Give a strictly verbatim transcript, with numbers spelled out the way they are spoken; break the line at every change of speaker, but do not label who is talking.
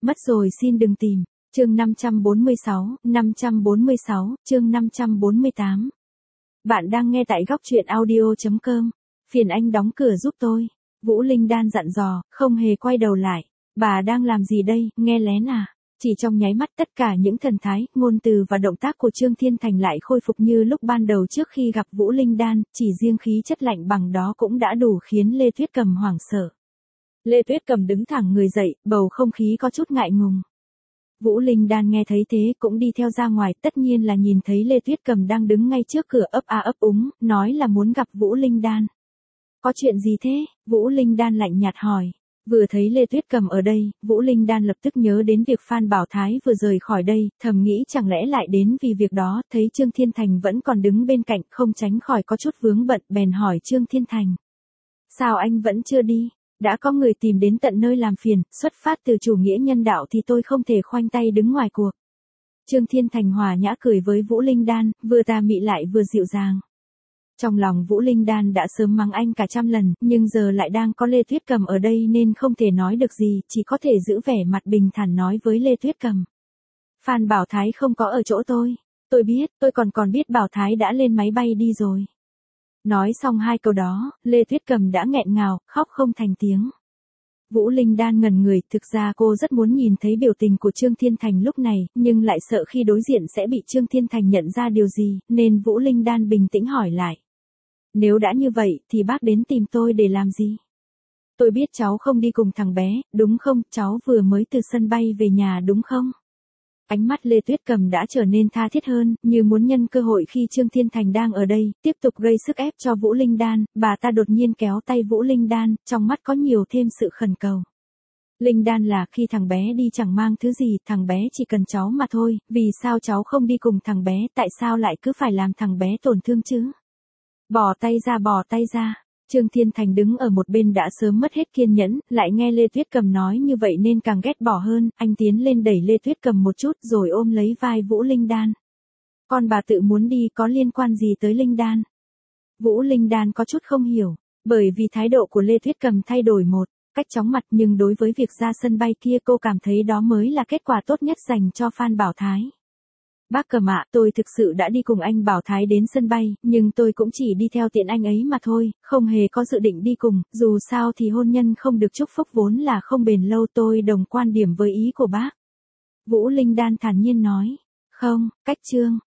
Mất rồi xin đừng tìm. Chương năm trăm bốn mươi sáu, năm trăm bốn mươi sáu, chương năm trăm bốn mươi tám. Bạn đang nghe tại góc truyện audio chấm com. Phiền anh đóng cửa giúp tôi. Vũ Linh Đan dặn dò, không hề quay đầu lại. Bà đang làm gì đây, nghe lén à? Chỉ trong nháy mắt tất cả những thần thái, ngôn từ và động tác của Trương Thiên Thành lại khôi phục như lúc ban đầu trước khi gặp Vũ Linh Đan, chỉ riêng khí chất lạnh bằng đó cũng đã đủ khiến Lê Tuyết Cầm hoảng sợ. Lê Tuyết Cầm đứng thẳng người dậy, bầu không khí có chút ngại ngùng. Vũ Linh Đan nghe thấy thế cũng đi theo ra ngoài, tất nhiên là nhìn thấy Lê Tuyết Cầm đang đứng ngay trước cửa ấp a ấp úng, nói là muốn gặp Vũ Linh Đan. Có chuyện gì thế? Vũ Linh Đan lạnh nhạt hỏi. Vừa thấy Lê Tuyết Cầm ở đây, Vũ Linh Đan lập tức nhớ đến việc Phan Bảo Thái vừa rời khỏi đây, thầm nghĩ chẳng lẽ lại đến vì việc đó, thấy Trương Thiên Thành vẫn còn đứng bên cạnh, không tránh khỏi có chút vướng bận, bèn hỏi Trương Thiên Thành. Sao anh vẫn chưa đi? Đã có người tìm đến tận nơi làm phiền, xuất phát từ chủ nghĩa nhân đạo thì tôi không thể khoanh tay đứng ngoài cuộc. Trương Thiên Thành hòa nhã cười với Vũ Linh Đan, vừa tà mị lại vừa dịu dàng. Trong lòng Vũ Linh Đan đã sớm mắng anh cả trăm lần, nhưng giờ lại đang có Lê Tuyết Cầm ở đây nên không thể nói được gì, chỉ có thể giữ vẻ mặt bình thản nói với Lê Tuyết Cầm. Phan Bảo Thái không có ở chỗ tôi. Tôi biết, tôi còn còn biết Bảo Thái đã lên máy bay đi rồi. Nói xong hai câu đó, Lê Tuyết Cầm đã nghẹn ngào, khóc không thành tiếng. Vũ Linh Đan ngẩn người, thực ra cô rất muốn nhìn thấy biểu tình của Trương Thiên Thành lúc này, nhưng lại sợ khi đối diện sẽ bị Trương Thiên Thành nhận ra điều gì, nên Vũ Linh Đan bình tĩnh hỏi lại. Nếu đã như vậy, thì bác đến tìm tôi để làm gì? Tôi biết cháu không đi cùng thằng bé, đúng không? Cháu vừa mới từ sân bay về nhà đúng không? Ánh mắt Lê Tuyết Cầm đã trở nên tha thiết hơn, như muốn nhân cơ hội khi Trương Thiên Thành đang ở đây, tiếp tục gây sức ép cho Vũ Linh Đan, bà ta đột nhiên kéo tay Vũ Linh Đan, trong mắt có nhiều thêm sự khẩn cầu. Linh Đan là khi thằng bé đi chẳng mang thứ gì, thằng bé chỉ cần cháu mà thôi, vì sao cháu không đi cùng thằng bé, tại sao lại cứ phải làm thằng bé tổn thương chứ? Bỏ tay ra bỏ tay ra. Trương Thiên Thành đứng ở một bên đã sớm mất hết kiên nhẫn, lại nghe Lê Tuyết Cầm nói như vậy nên càng ghét bỏ hơn, anh tiến lên đẩy Lê Tuyết Cầm một chút rồi ôm lấy vai Vũ Linh Đan. Con bà tự muốn đi có liên quan gì tới Linh Đan? Vũ Linh Đan có chút không hiểu, bởi vì thái độ của Lê Tuyết Cầm thay đổi một cách chóng mặt, nhưng đối với việc ra sân bay kia cô cảm thấy đó mới là kết quả tốt nhất dành cho Phan Bảo Thái. Bác Cầm ạ, tôi thực sự đã đi cùng anh Bảo Thái đến sân bay, nhưng tôi cũng chỉ đi theo tiện anh ấy mà thôi, không hề có dự định đi cùng, dù sao thì hôn nhân không được chúc phúc vốn là không bền lâu, tôi đồng quan điểm với ý của bác. Vũ Linh Đan thản nhiên nói. Không, cách Trương